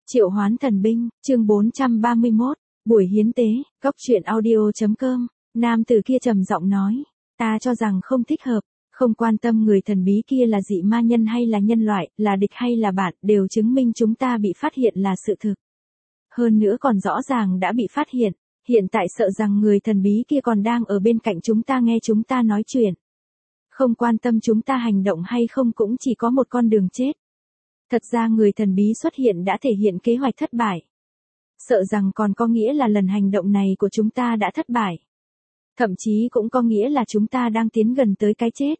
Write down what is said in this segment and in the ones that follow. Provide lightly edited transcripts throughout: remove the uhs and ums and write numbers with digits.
Triệu hoán thần binh, chương 431, buổi hiến tế, góc truyện audio.com, nam tử kia trầm giọng nói, ta cho rằng không thích hợp, không quan tâm người thần bí kia là dị ma nhân hay là nhân loại, là địch hay là bạn, đều chứng minh chúng ta bị phát hiện là sự thực. Hơn nữa còn rõ ràng đã bị phát hiện tại sợ rằng người thần bí kia còn đang ở bên cạnh chúng ta nghe chúng ta nói chuyện. Không quan tâm chúng ta hành động hay không cũng chỉ có một con đường chết. Thật ra người thần bí xuất hiện đã thể hiện kế hoạch thất bại. Sợ rằng còn có nghĩa là lần hành động này của chúng ta đã thất bại. Thậm chí cũng có nghĩa là chúng ta đang tiến gần tới cái chết.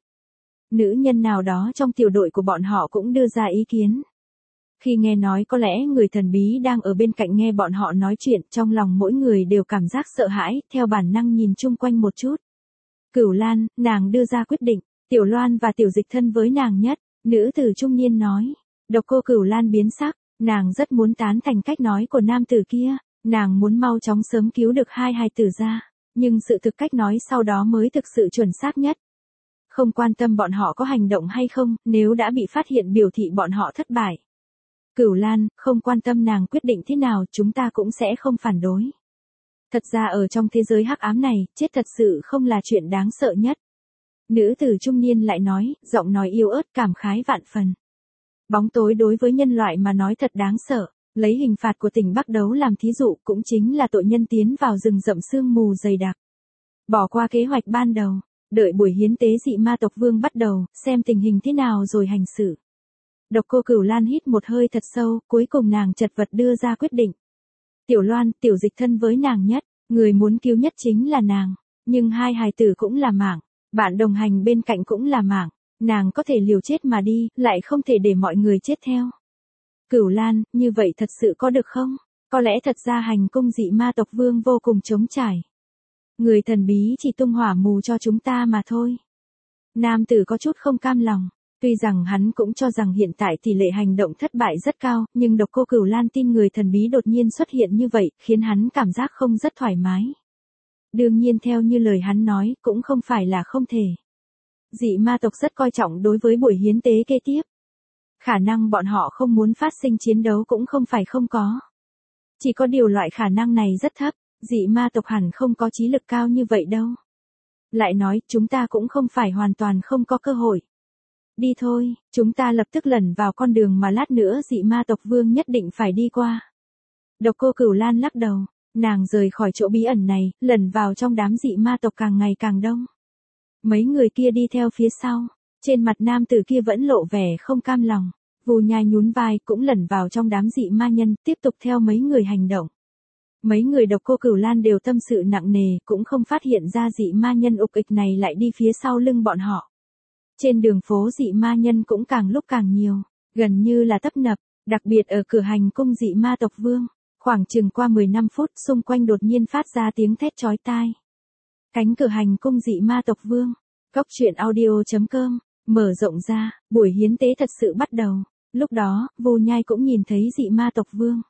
Nữ nhân nào đó trong tiểu đội của bọn họ cũng đưa ra ý kiến. Khi nghe nói có lẽ người thần bí đang ở bên cạnh nghe bọn họ nói chuyện, trong lòng mỗi người đều cảm giác sợ hãi, theo bản năng nhìn chung quanh một chút. Cửu Lan, nàng đưa ra quyết định, Tiểu Loan và Tiểu Dịch thân với nàng nhất, nữ tử trung niên nói. Độc Cô Cửu Lan biến sắc, nàng rất muốn tán thành cách nói của nam tử kia, nàng muốn mau chóng sớm cứu được hai hài tử ra, nhưng sự thực cách nói sau đó mới thực sự chuẩn xác nhất. Không quan tâm bọn họ có hành động hay không, nếu đã bị phát hiện biểu thị bọn họ thất bại. Cửu Lan, không quan tâm nàng quyết định thế nào, chúng ta cũng sẽ không phản đối. Thật ra ở trong thế giới hắc ám này, chết thật sự không là chuyện đáng sợ nhất. Nữ tử trung niên lại nói, giọng nói yếu ớt cảm khái vạn phần. Bóng tối đối với nhân loại mà nói thật đáng sợ, lấy hình phạt của tỉnh Bắc Đấu làm thí dụ cũng chính là tội nhân tiến vào rừng rậm sương mù dày đặc. Bỏ qua kế hoạch ban đầu, đợi buổi hiến tế dị ma tộc vương bắt đầu, xem tình hình thế nào rồi hành xử. Độc Cô Cửu Lan hít một hơi thật sâu, cuối cùng nàng chật vật đưa ra quyết định. Tiểu Loan, Tiểu Dịch thân với nàng nhất, người muốn cứu nhất chính là nàng, nhưng hai hài tử cũng là mạng, bạn đồng hành bên cạnh cũng là mạng. Nàng có thể liều chết mà đi, lại không thể để mọi người chết theo. Cửu Lan, như vậy thật sự có được không? Có lẽ thật ra hành cung dị ma tộc vương vô cùng trống trải. Người thần bí chỉ tung hỏa mù cho chúng ta mà thôi. Nam tử có chút không cam lòng. Tuy rằng hắn cũng cho rằng hiện tại tỷ lệ hành động thất bại rất cao, nhưng Độc Cô Cửu Lan tin người thần bí đột nhiên xuất hiện như vậy, khiến hắn cảm giác không rất thoải mái. Đương nhiên theo như lời hắn nói, cũng không phải là không thể. Dị ma tộc rất coi trọng đối với buổi hiến tế kế tiếp. Khả năng bọn họ không muốn phát sinh chiến đấu cũng không phải không có. Chỉ có điều loại khả năng này rất thấp, dị ma tộc hẳn không có trí lực cao như vậy đâu. Lại nói, chúng ta cũng không phải hoàn toàn không có cơ hội. Đi thôi, chúng ta lập tức lẩn vào con đường mà lát nữa dị ma tộc vương nhất định phải đi qua. Độc Cô Cửu Lan lắc đầu, nàng rời khỏi chỗ bí ẩn này, lẩn vào trong đám dị ma tộc càng ngày càng đông. Mấy người kia đi theo phía sau, trên mặt nam tử kia vẫn lộ vẻ không cam lòng, Vù Nhai nhún vai cũng lẩn vào trong đám dị ma nhân, tiếp tục theo mấy người hành động. Mấy người Độc Cô Cửu Lan đều tâm sự nặng nề, cũng không phát hiện ra dị ma nhân ục ịch này lại đi phía sau lưng bọn họ. Trên đường phố dị ma nhân cũng càng lúc càng nhiều, gần như là tấp nập, đặc biệt ở cửa hành cung dị ma tộc vương. Khoảng chừng qua 15 phút, xung quanh đột nhiên phát ra tiếng thét chói tai. Cánh cửa hành cung dị ma tộc vương, góc truyện audio.com, mở rộng ra, buổi hiến tế thật sự bắt đầu. Lúc đó, Vù Nhai cũng nhìn thấy dị ma tộc vương.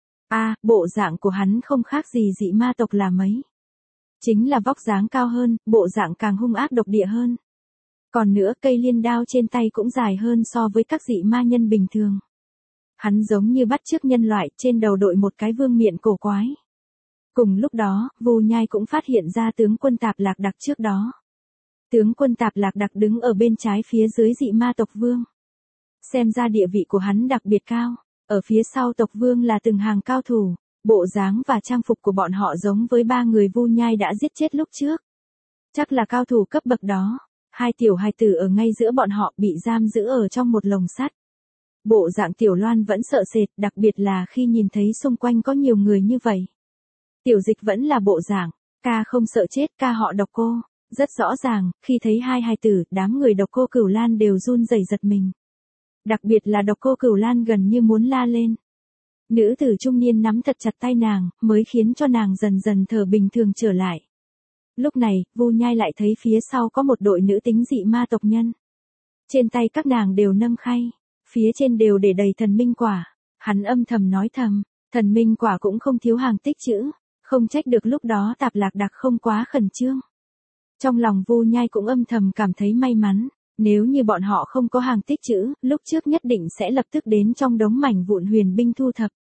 Bộ dạng của hắn không khác gì dị ma tộc là mấy. Chính là vóc dáng cao hơn, bộ dạng càng hung ác độc địa hơn. Còn nữa cây liên đao trên tay cũng dài hơn so với các dị ma nhân bình thường. Hắn giống như bắt chước nhân loại, trên đầu đội một cái vương miện cổ quái. Cùng lúc đó, Vù Nhai cũng phát hiện ra tướng quân Tạp Lạc Đặc trước đó. Tướng quân Tạp Lạc Đặc đứng ở bên trái phía dưới dị ma tộc vương. Xem ra địa vị của hắn đặc biệt cao, ở phía sau tộc vương là từng hàng cao thủ, bộ dáng và trang phục của bọn họ giống với ba người Vù Nhai đã giết chết lúc trước. Chắc là cao thủ cấp bậc đó, hai tiểu hài tử ở ngay giữa bọn họ bị giam giữ ở trong một lồng sắt. Bộ dạng Tiểu Loan vẫn sợ sệt, đặc biệt là khi nhìn thấy xung quanh có nhiều người như vậy. Tiểu Dịch vẫn là bộ dạng, ca không sợ chết, ca họ Độc Cô. Rất rõ ràng, khi thấy hai hài tử, đám người Độc Cô Cửu Lan đều run rẩy giật mình. Đặc biệt là Độc Cô Cửu Lan gần như muốn la lên. Nữ tử trung niên nắm thật chặt tay nàng, mới khiến cho nàng dần dần thở bình thường trở lại. Lúc này, Vù Nhai lại thấy phía sau có một đội nữ tính dị ma tộc nhân. Trên tay các nàng đều nâng khay, phía trên đều để đầy thần minh quả. Hắn âm thầm nói thầm, thần minh quả cũng không thiếu hàng tích trữ, không trách được lúc đó Tạp Lạc Đặc không quá khẩn trương. Trong lòng Vù Nhai cũng âm thầm cảm thấy may mắn, nếu như bọn họ không có hàng tích trữ, lúc trước nhất định sẽ lập tức đến trong đống mảnh vụn huyền binh thu thập.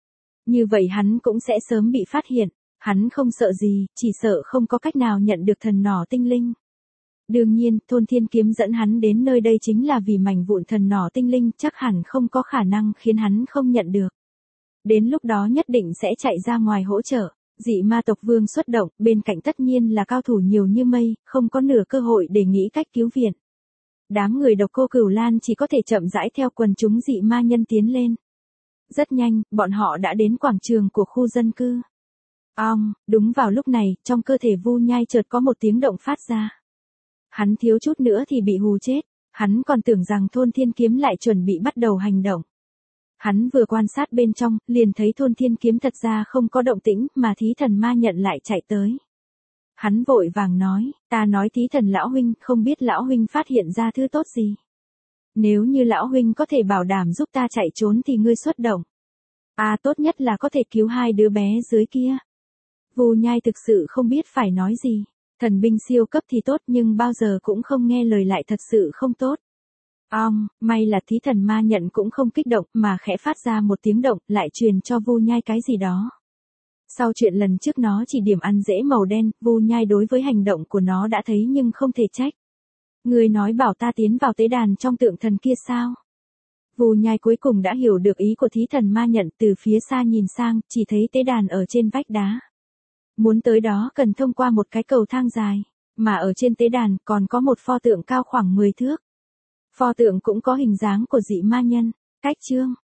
Như vậy hắn cũng sẽ sớm bị phát hiện. Hắn không sợ gì, chỉ sợ không có cách nào nhận được thần nỏ tinh linh. Đương nhiên, Thôn Thiên Kiếm dẫn hắn đến nơi đây chính là vì mảnh vụn thần nỏ tinh linh, chắc hẳn không có khả năng khiến hắn không nhận được. Đến lúc đó nhất định sẽ chạy ra ngoài hỗ trợ. Dị ma tộc vương xuất động, bên cạnh tất nhiên là cao thủ nhiều như mây, không có nửa cơ hội để nghĩ cách cứu viện. Đám người Độc Cô Cửu Lan chỉ có thể chậm rãi theo quần chúng dị ma nhân tiến lên. Rất nhanh, bọn họ đã đến quảng trường của khu dân cư. Đúng vào lúc này, trong cơ thể Vu Nhai chợt có một tiếng động phát ra. Hắn thiếu chút nữa thì bị hù chết, hắn còn tưởng rằng Thôn Thiên Kiếm lại chuẩn bị bắt đầu hành động. Hắn vừa quan sát bên trong, liền thấy Thôn Thiên Kiếm thật ra không có động tĩnh, mà Thí Thần Ma Nhận lại chạy tới. Hắn vội vàng nói, ta nói Thí Thần lão huynh, không biết lão huynh phát hiện ra thứ tốt gì. Nếu như lão huynh có thể bảo đảm giúp ta chạy trốn thì ngươi xuất động. Tốt nhất là có thể cứu hai đứa bé dưới kia. Vu Nhai thực sự không biết phải nói gì. Thần binh siêu cấp thì tốt nhưng bao giờ cũng không nghe lời lại thật sự không tốt. May là Thí Thần Ma Nhận cũng không kích động mà khẽ phát ra một tiếng động lại truyền cho Vu Nhai cái gì đó. Sau chuyện lần trước nó chỉ điểm ăn dễ màu đen, Vu Nhai đối với hành động của nó đã thấy nhưng không thể trách. Ngươi nói bảo ta tiến vào tế đàn trong tượng thần kia sao? Vu Nhai cuối cùng đã hiểu được ý của Thí Thần Ma Nhận, từ phía xa nhìn sang, chỉ thấy tế đàn ở trên vách đá. Muốn tới đó cần thông qua một cái cầu thang dài, mà ở trên tế đàn còn có một pho tượng cao khoảng 10 thước. Pho tượng cũng có hình dáng của dị ma nhân. Cách chương